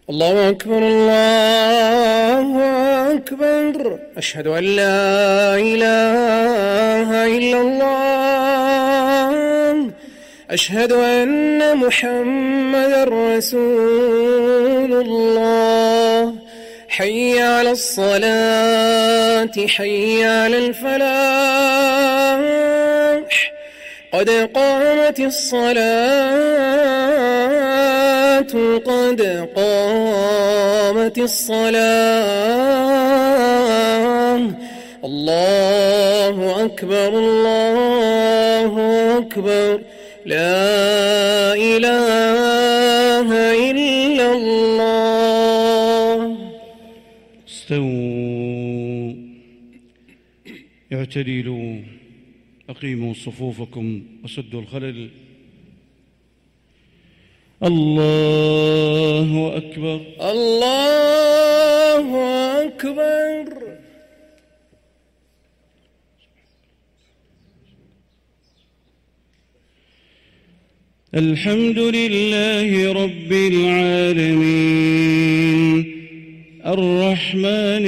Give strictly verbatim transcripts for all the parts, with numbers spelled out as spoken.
الله أكبر الله أكبر. أشهد أن لا إله إلا الله. أشهد أن محمدا رسول الله. حي على الصلاة حي على الفلاح. قد قامت الصلاة قد قامت الصلاة. الله أكبر الله أكبر. لا إله إلا الله. استووا اعتدلوا أقيموا صفوفكم وسدوا الخلل. الله أكبر الله أكبر. الحمد لله رب العالمين الرحمن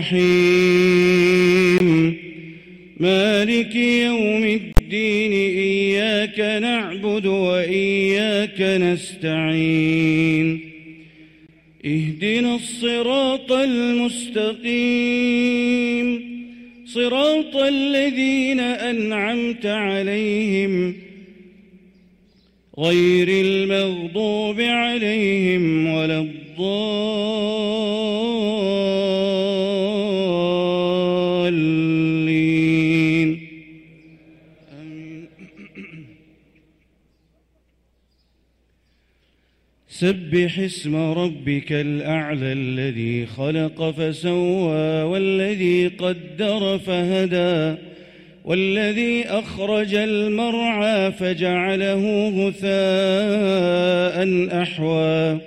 الرحيم مالك يوم الدين. إياك نعبد وإياك نستعين. اهدنا الصراط المستقيم صراط الذين أنعمت عليهم غير المغضوب عليهم ولا الضالين. آمين. سبح اسم ربك الأعلى الذي خلق فسوى والذي قدر فهدى والذي أخرج المرعى فجعله غثاء أحوى.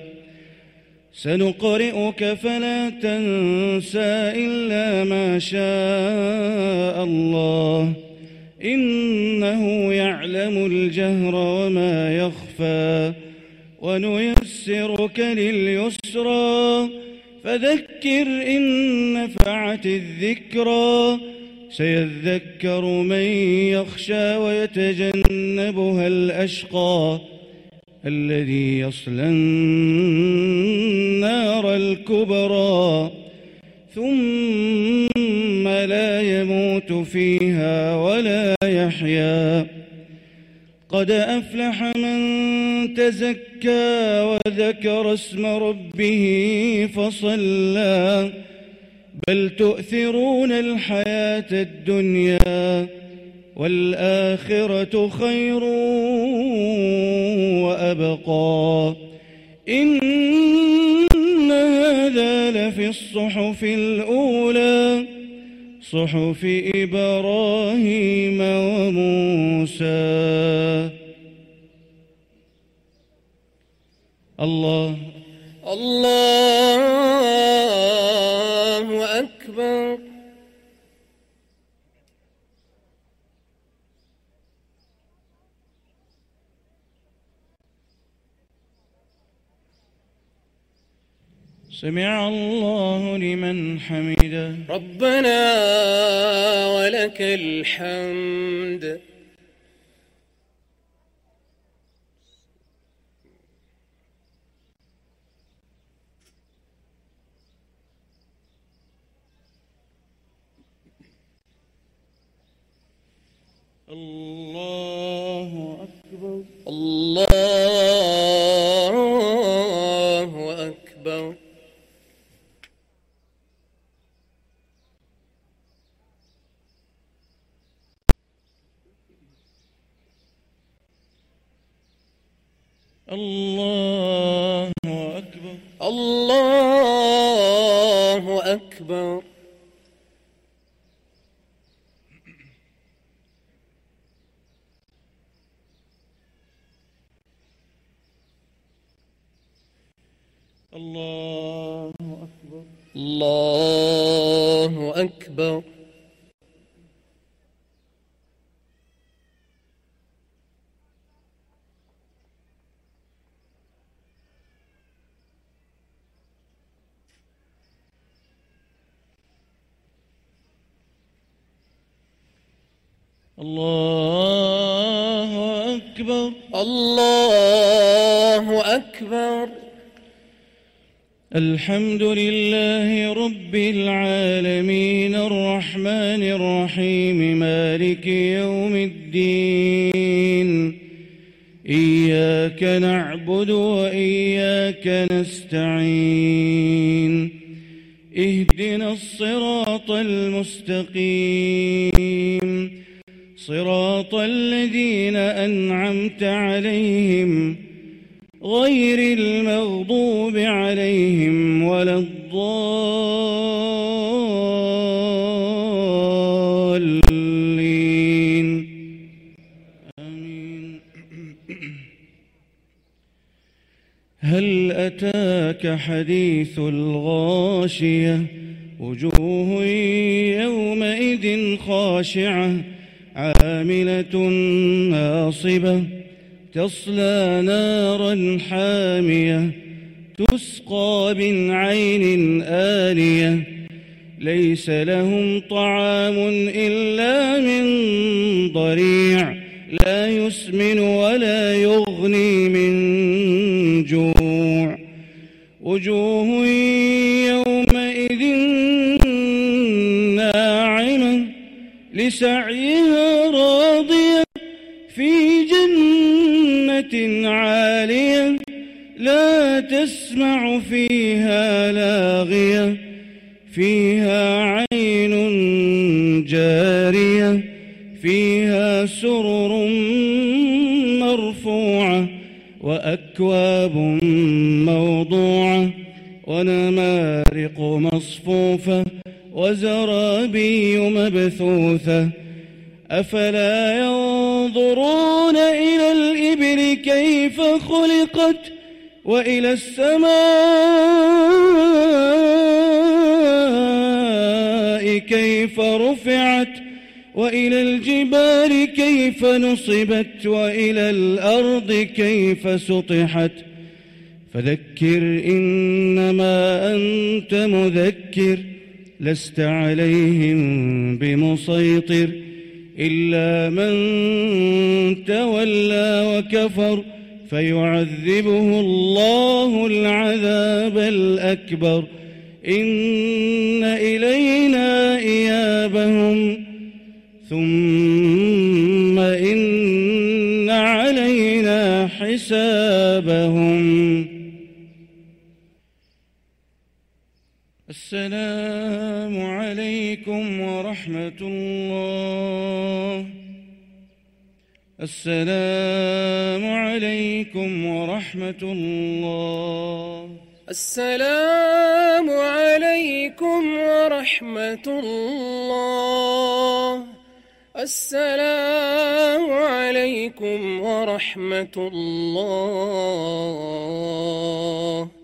سنقرئك فلا تنسى إلا ما شاء الله إنه يعلم الجهر وما يخفى. ونيسرك لليسرى فذكر إن نفعت الذكرى. سيذكر من يخشى ويتجنبها الأشقى الذي يصلى النار الكبرى ثم لا يموت فيها ولا يحيا. قد أفلح من تزكى وذكر اسم ربه فصلى. بل تؤثرون الحياة الدنيا والآخرة خير وأبقى. إن هذا لفي الصحف الأولى صحف إبراهيم وموسى. الله الله أكبر. سمع الله لمن حمده. ربنا ولك الحمد. الله أكبر الله أكبر. الله أكبر الله أكبر. الله أكبر الله أكبر. الله أكبر. الله أكبر. الحمد لله رب العالمين الرحمن الرحيم مالك يوم الدين. إياك نعبد وإياك نستعين. اهدنا الصراط المستقيم صراط الذين أنعمت عليهم غير المغضوب عليهم ولا الضالين. آمين. هل أتاك حديث الغاشية وجوه يومئذ خاشعة عاملة ناصبة تصلى نارا حامية تسقى من عين آنية ليس لهم طعام إلا من ضريع لا يسمن ولا يغني من جوع. وجوه يومئذ ناعمة لسعيها راضية في جنة عالية لا تسمع فيها لاغية فيها عين جارية فيها سرر مرفوعة وأكواب موضوعة ونمارق مصفوفة وزرابي مبثوثة. أفلا ينظرون إلى الإبل كيف خلقت وإلى السماء كيف رفعت وإلى الجبال كيف نصبت وإلى الأرض كيف سطحت. فذكر إنما أنت مذكر لست عليهم بمسيطر إلا من تولى وكفر فيعذبه الله العذاب الأكبر. إن إلينا إيابهم ثم إن علينا حسابهم. السلام عليكم ورحمة الله. السلام عليكم ورحمة الله. السلام عليكم ورحمة الله. السلام عليكم ورحمة الله.